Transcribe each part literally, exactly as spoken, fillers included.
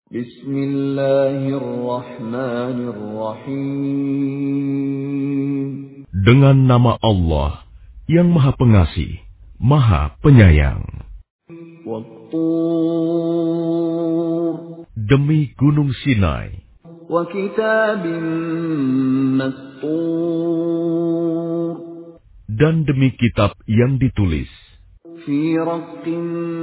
Bismillahirrahmanirrahim. Dengan nama Allah yang Maha Pengasih, Maha Penyayang. Wat-Tur. Demi Gunung Sinai. Wa kitabim mastur. Dan demi kitab yang ditulis. Fi raqqin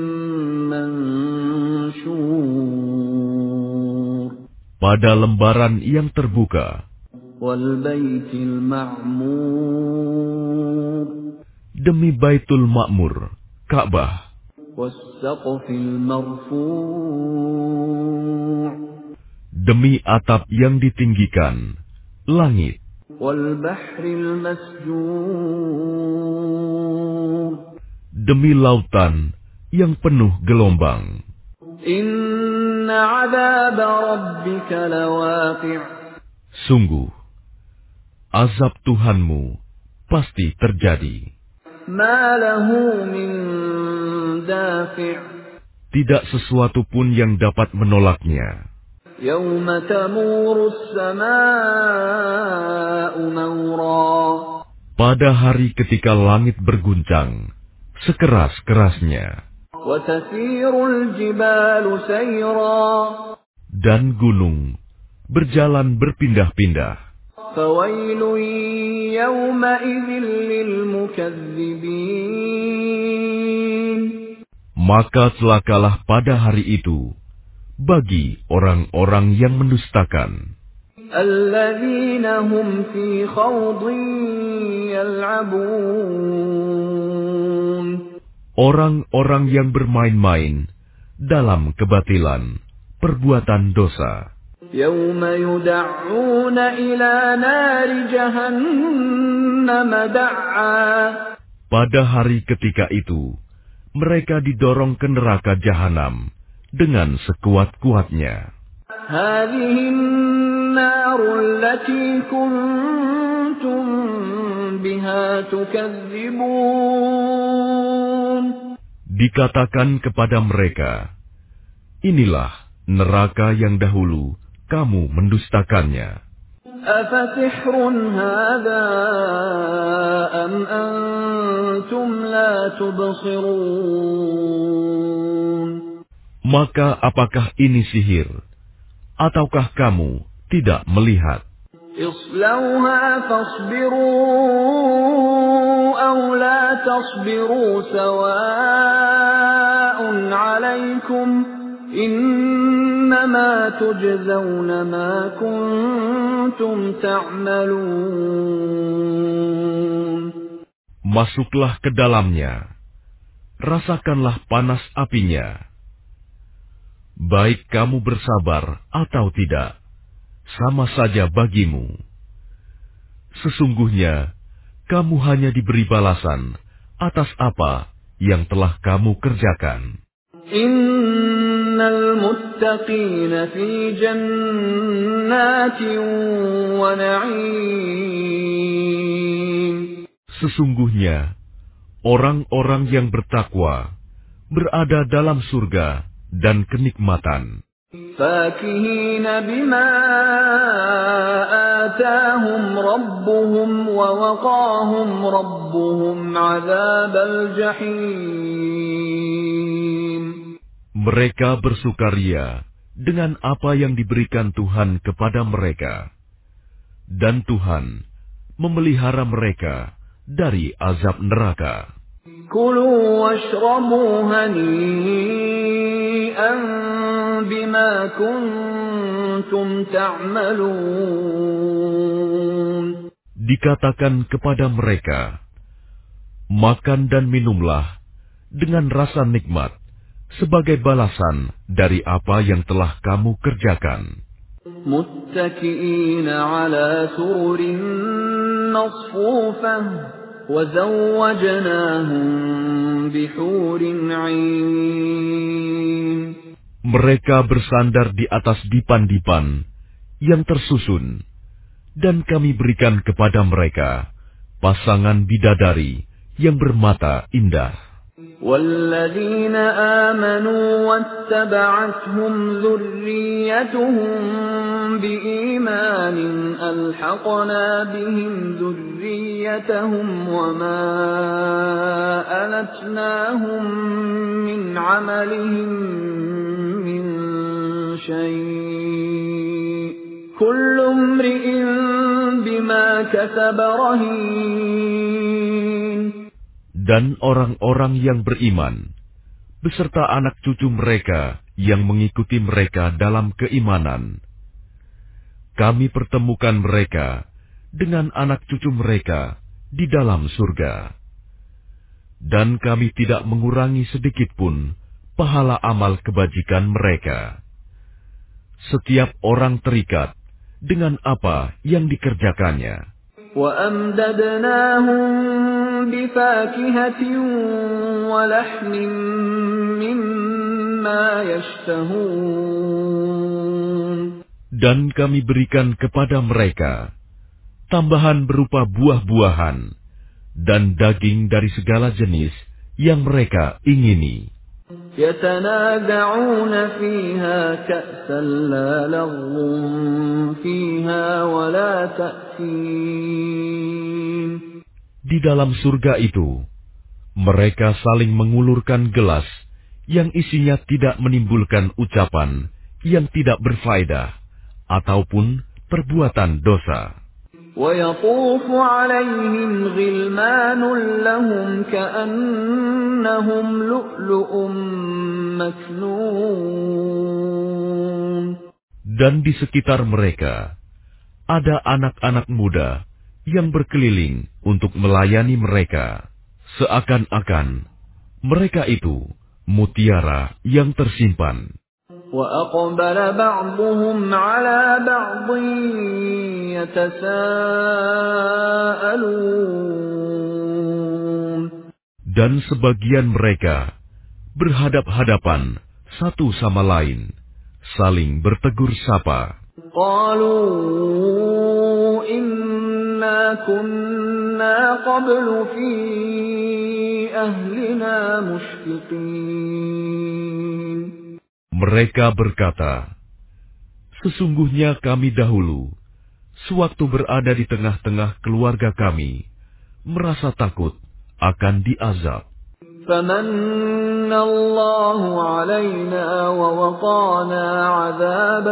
manshur. Pada lembaran yang terbuka. Wal baitil ma'mur. Demi Baitul Ma'mur, Ka'bah. Was saqfil marfu'. Demi atap yang ditinggikan, langit. Wal bahril masjur. Demi lautan yang penuh gelombang. Inna 'adzaba rabbika lawaqi'. Sungguh, azab Tuhanmu pasti terjadi. Ma lahu min dafi'. Tidak sesuatu pun yang dapat menolaknya. Yawma tamuru as-samaa'u mawra. Pada hari ketika langit berguncang, sekeras-kerasnya. Wa tasirul jibalu sayra. Dan gunung berjalan berpindah-pindah. Fawailun yawma idzin lil mukazzibin. Maka celakalah pada hari itu bagi orang-orang yang mendustakan. Alladzina hum fi khawdin yal'abun. Orang-orang yang bermain-main dalam kebatilan, perbuatan dosa. Yawma yuda'una ila nari jahannam da''a. Pada hari ketika itu, mereka didorong ke neraka jahanam dengan sekuat-kuatnya. Hadhihi an-naru allati kuntum biha tukadzibun. Dikatakan kepada mereka, inilah neraka yang dahulu kamu mendustakannya. Afasihrun hadha am antum la tubsirun. Maka apakah ini sihir, ataukah kamu tidak melihat? Islauha fasbiru aw la tasbiru sawa'un 'alaykum innama tujzauna ma kuntum ta'malun. Masuklah ke dalamnya, rasakanlah panas apinya. Baik kamu bersabar atau tidak, sama saja bagimu. Sesungguhnya, kamu hanya diberi balasan atas apa yang telah kamu kerjakan. Innal muttaqina fi jannatin wa na'im. Sesungguhnya, orang-orang yang bertakwa berada dalam surga dan kenikmatan. Fakihina bima atahum rabbuhum wa waqahum rabbuhum 'adzabal jahim. Mereka bersukaria dengan apa yang diberikan Tuhan kepada mereka, dan Tuhan memelihara mereka dari azab neraka. Kulu washrabu hani'an bima kuntum ta'malun. Dikatakan kepada mereka, makan dan minumlah dengan rasa nikmat sebagai balasan dari apa yang telah kamu kerjakan. Muttaki'ina 'ala sururin masfufah. وَزَوَّجْنَاهُمْ بِحُورٍ عِينٍ. Mereka bersandar di atas dipan-dipan yang tersusun, dan kami berikan kepada mereka pasangan bidadari yang bermata indah. والذين آمنوا واتبعتهم ذريتهم بإيمان ألحقنا بهم ذريتهم وما ألتناهم من عملهم من شيء كل امرئ بما كسب رهين. Dan orang-orang yang beriman, beserta anak cucu mereka yang mengikuti mereka dalam keimanan, kami pertemukan mereka dengan anak cucu mereka di dalam surga. Dan kami tidak mengurangi sedikitpun pahala amal kebajikan mereka. Setiap orang terikat dengan apa yang dikerjakannya. وَأَمْدَدْنَاهُمْ بِفَاكِهَةٍ وَلَحْمٍ مِّمَّا يَشْتَهُونَ. Dan kami berikan kepada mereka tambahan berupa buah-buahan dan daging dari segala jenis yang mereka ingini. يَتَنَازَعُونَ فِيهَا كَأْسًا لَّا لَغْوٌ فِيهَا وَلَا تَأْثِيمٌ. Di dalam surga itu, mereka saling mengulurkan gelas yang isinya tidak menimbulkan ucapan yang tidak berfaedah ataupun perbuatan dosa. وَيَطُوفُ عَلَيْهِمْ غِلْمَانٌ لَّهُمْ كَأَنَّهُمْ لُؤْلُؤٌ مَّكْنُونٌ. Dan di sekitar mereka ada anak-anak muda yang berkeliling untuk melayani mereka, seakan-akan mereka itu mutiara yang tersimpan. وَأَقْبَلَ بَعْضُهُمْ عَلَى بَعْضٍ يَتَسَاءَلُونَ. Dan sebagian mereka berhadap-hadapan satu sama lain, saling bertegur sapa. قَالُوا إِنَّا كُنَّا قَبْلُ فِي أَهْلِنَا مُشْفِقِينَ. Mereka berkata, sesungguhnya kami dahulu, sewaktu berada di tengah-tengah keluarga kami, merasa takut akan diazab. فَمَنَّ اللَّهُ عَلَيْنَا وَوَقَانَا عَذَابَ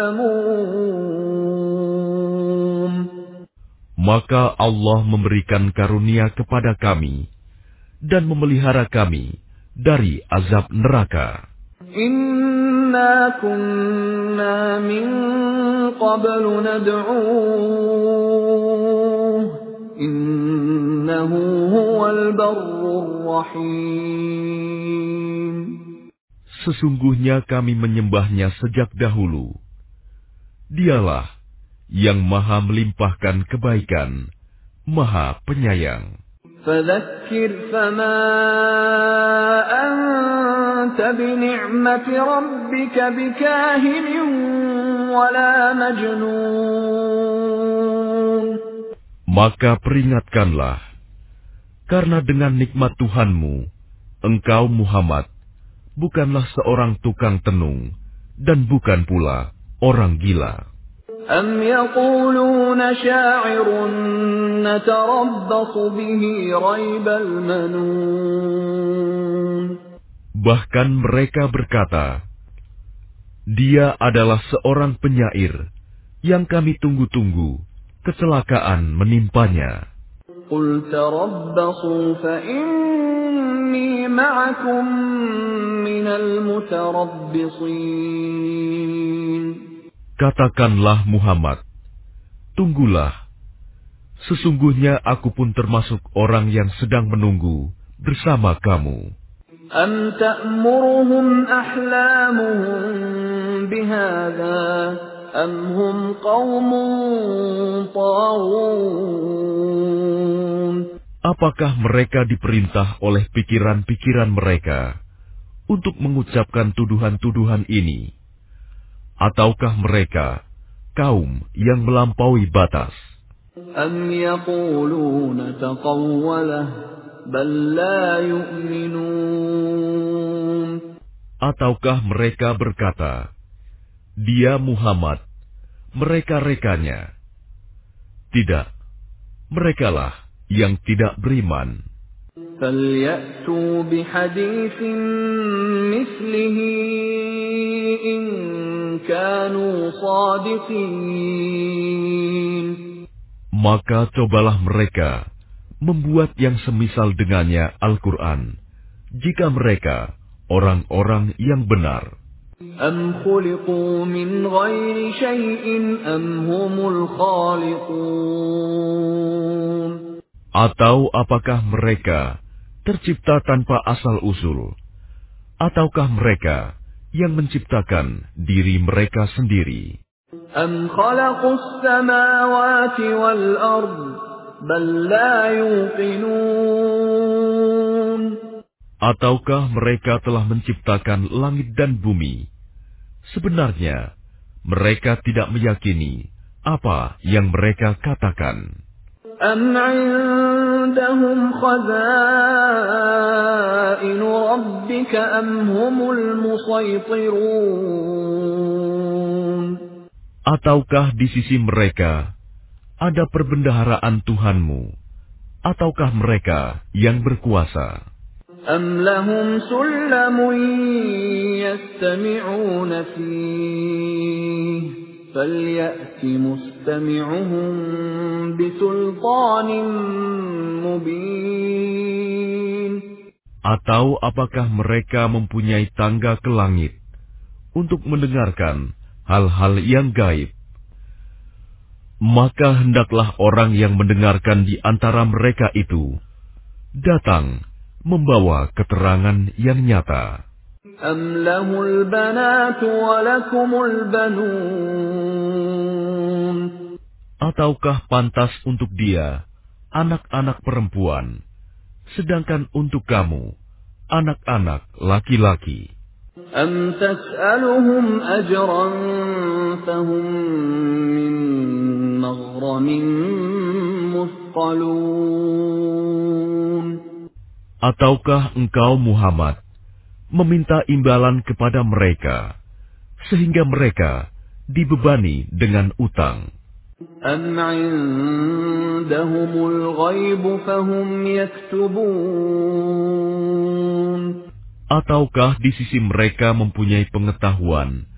السَّمُومِ. Maka Allah memberikan karunia kepada kami dan memelihara kami dari azab neraka. Inna kunna min qablu nad'uuh innahu huwal barrur rahim. Sesungguhnya kami menyembahnya sejak dahulu. Dialah yang maha melimpahkan kebaikan, maha penyayang. Fadzakir fama anta bini'mati rabbika bikahinin wala majnun. Maka peringatkanlah, karena dengan nikmat Tuhanmu, engkau Muhammad bukanlah seorang tukang tenung dan bukan pula orang gila. Am yaquluna sya'irun natarabbasu bihi raibal manun. Bahkan mereka berkata, dia adalah seorang penyair yang kami tunggu-tunggu kecelakaan menimpanya. Qul tarabbasu fa inni ma'akum minal mutarabbisin. Katakanlah Muhammad, tunggulah, sesungguhnya aku pun termasuk orang yang sedang menunggu bersama kamu. Am ta'muruhum ahlamuhum bihadza am hum qaumun taghun. Apakah mereka diperintah oleh pikiran-pikiran mereka untuk mengucapkan tuduhan-tuduhan ini? Ataukah mereka kaum yang melampaui batas? Am yaquluna taqawwalah بل لا يؤمنون. Ataukah mereka berkata, Dia Muhammad, mereka-rekanya? Tidak, merekalah yang tidak beriman. فَلْيَأْتُوا بِحَدِيثٍ مِثْلِهِ إِن كَانُوا صَادِقِينَ. Maka cobalah mereka membuat yang semisal dengannya Al-Quran, jika mereka orang-orang yang benar. أَمْ خُلِقُوا مِنْ غَيْرِ شَيْءٍ أَمْ هُمُ الْخَالِقُونَ. Atau apakah mereka tercipta tanpa asal-usul, ataukah mereka yang menciptakan diri mereka sendiri? أَمْ خَلَقُوا السَّمَاوَاتِ وَالْأَرْضَ بَل لَّا يُوقِنُونَ. Ataukah mereka telah menciptakan langit dan bumi? Sebenarnya, mereka tidak meyakini apa yang mereka katakan. أَمْ عِندَهُمْ خَزَائِنُ رَبِّكَ أَمْ هُمُ الْمُصَيْطِرُونَ. Ataukah di sisi mereka ada perbendaharaan Tuhanmu, ataukah mereka yang berkuasa? أَمْ لَهُمْ سُلَّمٌ يَسْتَمِعُونَ فِيهِ فَلْيَأْتِ مُسْتَمِعُهُم بِسُلْطَانٍ مُّبِينٍ. Atau apakah mereka mempunyai tangga ke langit untuk mendengarkan hal-hal yang gaib? Maka hendaklah orang yang mendengarkan di antara mereka itu datang membawa keterangan yang nyata. أَمْ لَهُ الْبَنَاتُ وَلَكُمُ الْبَنُونَ. Ataukah pantas untuk dia anak-anak perempuan, sedangkan untuk kamu anak-anak laki-laki? أَمْ تَسْأَلُهُمْ أَجْرًا فَهُمْ مِنْ مَغْرَمٍ مُثْقَلُونَ. Ataukah engkau Muhammad meminta imbalan kepada mereka, sehingga mereka dibebani dengan utang? أَمْ عِندَهُمُ الْغَيْبُ فَهُمْ يَكْتُبُونَ. Ataukah di sisi mereka mempunyai pengetahuan